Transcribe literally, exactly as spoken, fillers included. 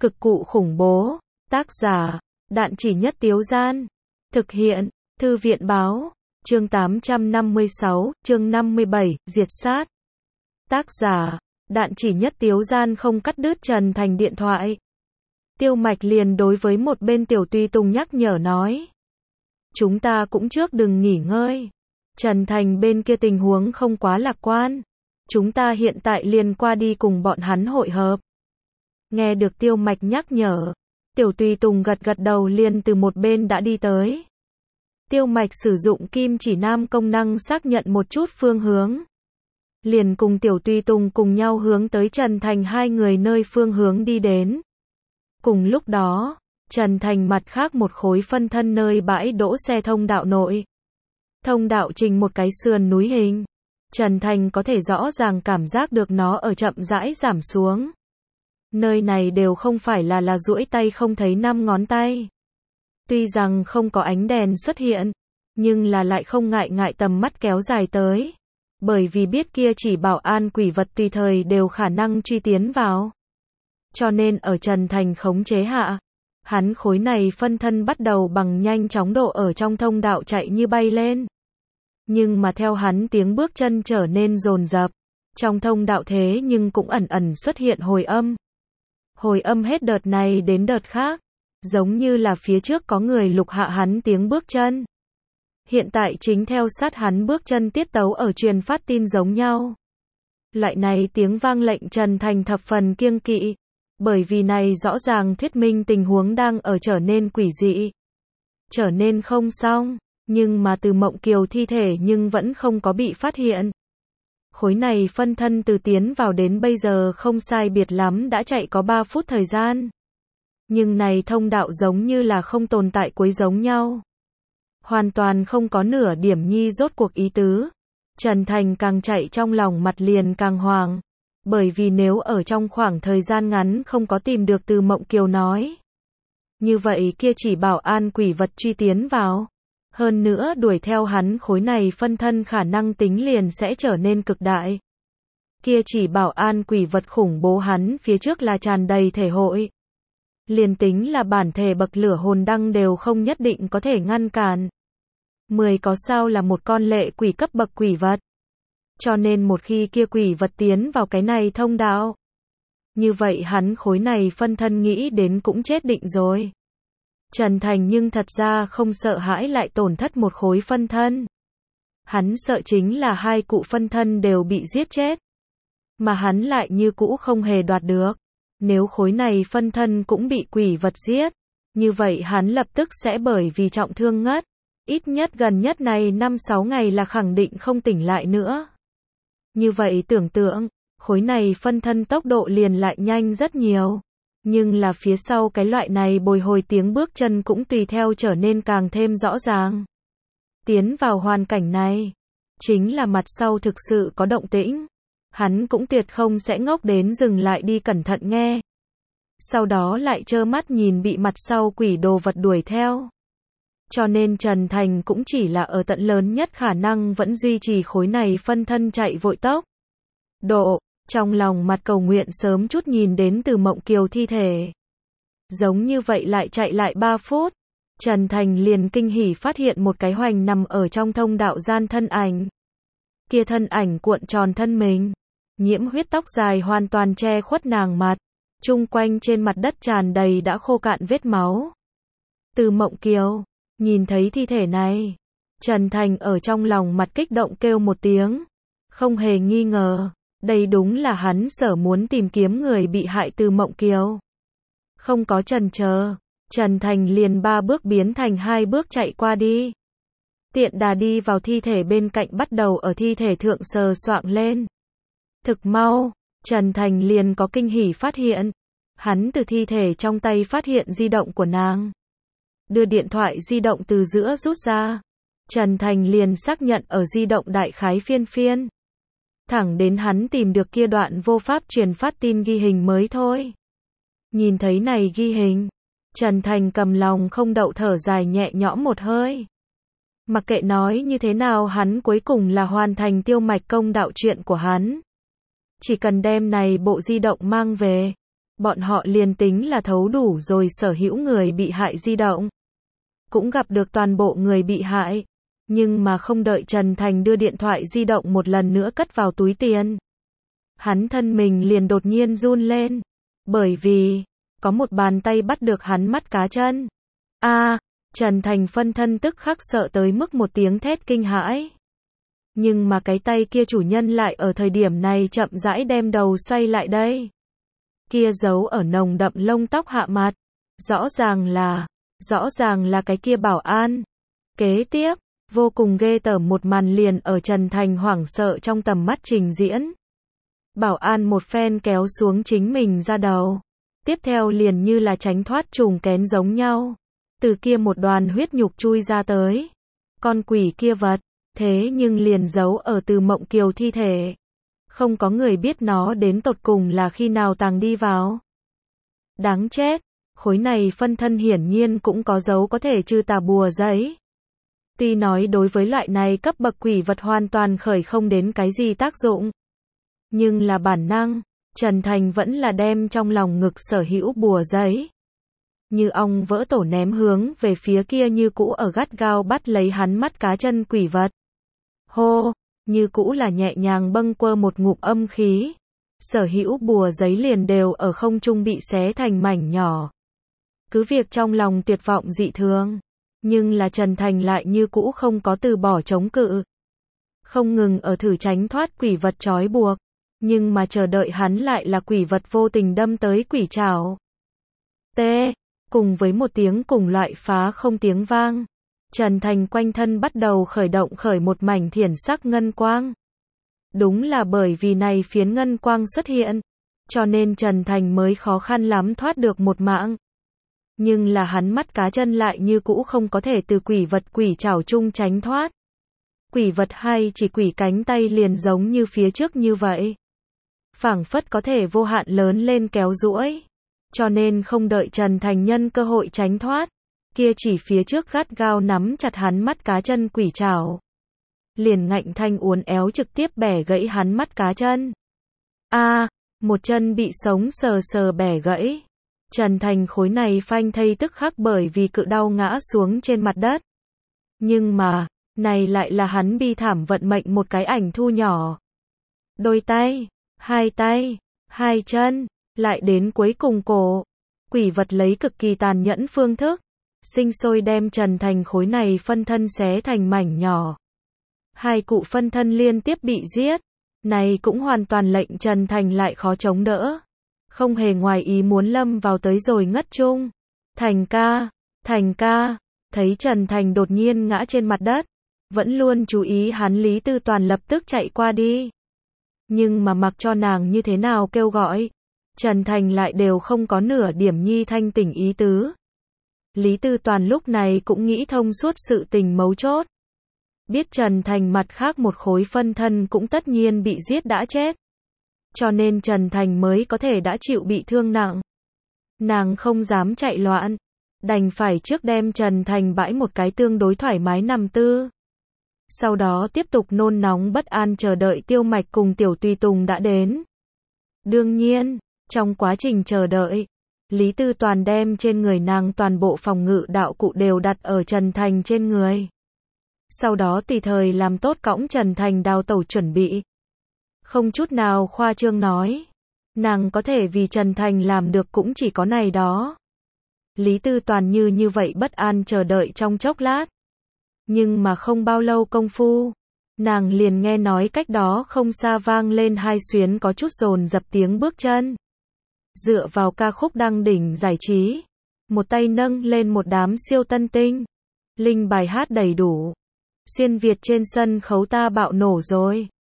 Cực cụ khủng bố. Tác giả, Đạn Chỉ Nhất Tiếu Gian. Thực hiện, Thư viện Báo. Chương tám trăm năm mươi sáu, chương năm mươi bảy, Diệt Sát. Tác giả, Đạn Chỉ Nhất Tiếu Gian không cắt đứt Trần Thành điện thoại. Tiêu Mạch liền đối với một bên Tiểu Tùy Tùng nhắc nhở nói. Chúng ta cũng trước đừng nghỉ ngơi. Trần Thành bên kia tình huống không quá lạc quan. Chúng ta hiện tại liền qua đi cùng bọn hắn hội hợp. Nghe được Tiêu Mạch nhắc nhở, Tiểu Tùy Tùng gật gật đầu liền từ một bên đã đi tới. Tiêu Mạch sử dụng kim chỉ nam công năng xác nhận một chút phương hướng. Liền cùng Tiểu Tùy Tùng cùng nhau hướng tới Trần Thành hai người nơi phương hướng đi đến. Cùng lúc đó, Trần Thành mặt khác một khối phân thân nơi bãi đỗ xe thông đạo nội. Thông đạo trình một cái sườn núi hình. Trần Thành có thể rõ ràng cảm giác được nó ở chậm rãi giảm xuống. Nơi này đều không phải là là duỗi tay không thấy năm ngón tay. Tuy rằng không có ánh đèn xuất hiện, nhưng là lại không ngại ngại tầm mắt kéo dài tới. Bởi vì biết kia chỉ bảo an quỷ vật tùy thời đều khả năng truy tiến vào. Cho nên ở Trần Thành khống chế hạ, hắn khối này phân thân bắt đầu bằng nhanh chóng độ ở trong thông đạo chạy như bay lên. Nhưng mà theo hắn tiếng bước chân trở nên dồn dập, trong thông đạo thế nhưng cũng ẩn ẩn xuất hiện hồi âm. Hồi âm hết đợt này đến đợt khác, giống như là phía trước có người lục hạ hắn tiếng bước chân. Hiện tại chính theo sát hắn bước chân tiết tấu ở truyền phát tin giống nhau. Loại này tiếng vang lệnh Trần Thành thập phần kiêng kỵ, bởi vì này rõ ràng thuyết minh tình huống đang ở trở nên quỷ dị. Trở nên không xong, nhưng mà từ Mộng Kiều thi thể nhưng vẫn không có bị phát hiện. Khối này phân thân từ tiến vào đến bây giờ không sai biệt lắm đã chạy có ba phút thời gian. Nhưng này thông đạo giống như là không tồn tại cuối giống nhau. Hoàn toàn không có nửa điểm nhi rốt cuộc ý tứ. Trần Thành càng chạy trong lòng mặt liền càng hoàng. Bởi vì nếu ở trong khoảng thời gian ngắn không có tìm được từ Mộng Kiều nói. Như vậy kia chỉ bảo an quỷ vật truy tiến vào. Hơn nữa đuổi theo hắn khối này phân thân khả năng tính liền sẽ trở nên cực đại. Kia chỉ bảo an quỷ vật khủng bố hắn phía trước là tràn đầy thể hội. Liền tính là bản thể bậc lửa hồn đăng đều không nhất định có thể ngăn cản. Mười có sao là một con lệ quỷ cấp bậc quỷ vật. Cho nên một khi kia quỷ vật tiến vào cái này thông đạo. Như vậy hắn khối này phân thân nghĩ đến cũng chết định rồi. Trần Thành nhưng thật ra không sợ hãi lại tổn thất một khối phân thân. Hắn sợ chính là hai cụ phân thân đều bị giết chết. Mà hắn lại như cũ không hề đoạt được. Nếu khối này phân thân cũng bị quỷ vật giết, như vậy hắn lập tức sẽ bởi vì trọng thương ngất. Ít nhất gần nhất này năm sáu ngày là khẳng định không tỉnh lại nữa. Như vậy tưởng tượng, khối này phân thân tốc độ liền lại nhanh rất nhiều. Nhưng là phía sau cái loại này bồi hồi tiếng bước chân cũng tùy theo trở nên càng thêm rõ ràng. Tiến vào hoàn cảnh này, chính là mặt sau thực sự có động tĩnh. Hắn cũng tuyệt không sẽ ngốc đến dừng lại đi cẩn thận nghe. Sau đó lại trơ mắt nhìn bị mặt sau quỷ đồ vật đuổi theo. Cho nên Trần Thành cũng chỉ là ở tận lớn nhất khả năng vẫn duy trì khối này phân thân chạy vội tốc độ. Trong lòng mặt cầu nguyện sớm chút nhìn đến từ Mộng Kiều thi thể. Giống như vậy lại chạy lại ba phút. Trần Thành liền kinh hỉ phát hiện một cái hoành nằm ở trong thông đạo gian thân ảnh. Kia thân ảnh cuộn tròn thân mình. Nhiễm huyết tóc dài hoàn toàn che khuất nàng mặt. Chung quanh trên mặt đất tràn đầy đã khô cạn vết máu. Từ Mộng Kiều, nhìn thấy thi thể này. Trần Thành ở trong lòng mặt kích động kêu một tiếng. Không hề nghi ngờ. Đây đúng là hắn sở muốn tìm kiếm người bị hại từ Mộng Kiều. Không có chần chờ, Trần Thành liền ba bước biến thành hai bước chạy qua đi. Tiện đà đi vào thi thể bên cạnh bắt đầu ở thi thể thượng sờ soạng lên. Thực mau, Trần Thành liền có kinh hỉ phát hiện. Hắn từ thi thể trong tay phát hiện di động của nàng. Đưa điện thoại di động từ giữa rút ra. Trần Thành liền xác nhận ở di động đại khái phiên phiên. Thẳng đến hắn tìm được kia đoạn vô pháp truyền phát tin ghi hình mới thôi. Nhìn thấy này ghi hình, Trần Thành cầm lòng không đậu thở dài nhẹ nhõm một hơi. Mặc kệ nói như thế nào hắn cuối cùng là hoàn thành Tiêu Mạch công đạo chuyện của hắn. Chỉ cần đem này bộ di động mang về, bọn họ liền tính là thấu đủ rồi sở hữu người bị hại di động. Cũng gặp được toàn bộ người bị hại. Nhưng mà không đợi Trần Thành đưa điện thoại di động một lần nữa cất vào túi tiền. Hắn thân mình liền đột nhiên run lên. Bởi vì, có một bàn tay bắt được hắn mắt cá chân. A, Trần Thành phân thân tức khắc sợ tới mức một tiếng thét kinh hãi. Nhưng mà cái tay kia chủ nhân lại ở thời điểm này chậm rãi đem đầu xoay lại đây. Kia giấu ở nồng đậm lông tóc hạ mặt. Rõ ràng là, rõ ràng là cái kia bảo an. Kế tiếp, vô cùng ghê tởm một màn liền ở Trần Thành hoảng sợ trong tầm mắt trình diễn. Bảo an một phen kéo xuống chính mình ra đầu. Tiếp theo liền như là tránh thoát trùng kén giống nhau. Từ kia một đoàn huyết nhục chui ra tới. Con quỷ kia vật, thế nhưng liền giấu ở Từ Mộng Kiều thi thể. Không có người biết nó đến tột cùng là khi nào tàng đi vào. Đáng chết, khối này phân thân hiển nhiên cũng có dấu có thể trừ tà bùa giấy. Tuy nói đối với loại này cấp bậc quỷ vật hoàn toàn khởi không đến cái gì tác dụng. Nhưng là bản năng, Trần Thành vẫn là đem trong lòng ngực sở hữu bùa giấy. Như ong vỡ tổ ném hướng về phía kia như cũ ở gắt gao bắt lấy hắn mắt cá chân quỷ vật. Hô, như cũ là nhẹ nhàng bâng quơ một ngụm âm khí. Sở hữu bùa giấy liền đều ở không trung bị xé thành mảnh nhỏ. Cứ việc trong lòng tuyệt vọng dị thường. Nhưng là Trần Thành lại như cũ không có từ bỏ chống cự. Không ngừng ở thử tránh thoát quỷ vật trói buộc. Nhưng mà chờ đợi hắn lại là quỷ vật vô tình đâm tới quỷ trảo. T. Cùng với một tiếng cùng loại phá không tiếng vang. Trần Thành quanh thân bắt đầu khởi động khởi một mảnh thiển sắc ngân quang. Đúng là bởi vì này phiến ngân quang xuất hiện. Cho nên Trần Thành mới khó khăn lắm thoát được một mạng. Nhưng là hắn mắt cá chân lại như cũ không có thể từ quỷ vật quỷ trảo chung tránh thoát. Quỷ vật hay chỉ quỷ cánh tay liền giống như phía trước như vậy. Phảng phất có thể vô hạn lớn lên kéo duỗi. Cho nên không đợi Trần Thành nhân cơ hội tránh thoát. Kia chỉ phía trước gắt gao nắm chặt hắn mắt cá chân quỷ trảo. Liền ngạnh thanh uốn éo trực tiếp bẻ gãy hắn mắt cá chân. A, một chân bị sống sờ sờ bẻ gãy. Trần Thành khối này phanh thây tức khắc bởi vì cự đau ngã xuống trên mặt đất. Nhưng mà, này lại là hắn bi thảm vận mệnh một cái ảnh thu nhỏ. Đôi tay, hai tay, hai chân, lại đến cuối cùng cổ. Quỷ vật lấy cực kỳ tàn nhẫn phương thức. Sinh sôi đem Trần Thành khối này phân thân xé thành mảnh nhỏ. Hai cụ phân thân liên tiếp bị giết. Này cũng hoàn toàn lệnh Trần Thành lại khó chống đỡ. Không hề ngoài ý muốn lâm vào tới rồi ngất chung. Thành ca, Thành ca, thấy Trần Thành đột nhiên ngã trên mặt đất. Vẫn luôn chú ý hắn Lý Tư Toàn lập tức chạy qua đi. Nhưng mà mặc cho nàng như thế nào kêu gọi. Trần Thành lại đều không có nửa điểm nhi thanh tỉnh ý tứ. Lý Tư Toàn lúc này cũng nghĩ thông suốt sự tình mấu chốt. Biết Trần Thành mặt khác một khối phân thân cũng tất nhiên bị giết đã chết. Cho nên Trần Thành mới có thể đã chịu bị thương nặng. Nàng không dám chạy loạn. Đành phải trước đem Trần Thành bãi một cái tương đối thoải mái nằm tư. Sau đó tiếp tục nôn nóng bất an chờ đợi Tiêu Mạch cùng Tiểu Tùy Tùng đã đến. Đương nhiên, trong quá trình chờ đợi, Lý Tư Toàn đem trên người nàng toàn bộ phòng ngự đạo cụ đều đặt ở Trần Thành trên người. Sau đó tùy thời làm tốt cõng Trần Thành đào tẩu chuẩn bị. Không chút nào khoa trương nói. Nàng có thể vì Trần Thành làm được cũng chỉ có này đó. Lý Tư Toàn như như vậy bất an chờ đợi trong chốc lát. Nhưng mà không bao lâu công phu, nàng liền nghe nói cách đó không xa vang lên hai xuyến có chút dồn dập tiếng bước chân. Dựa vào ca khúc đăng đỉnh giải trí, một tay nâng lên một đám siêu tân tinh. Linh bài hát đầy đủ. Xuyên Việt trên sân khấu ta bạo nổ rồi.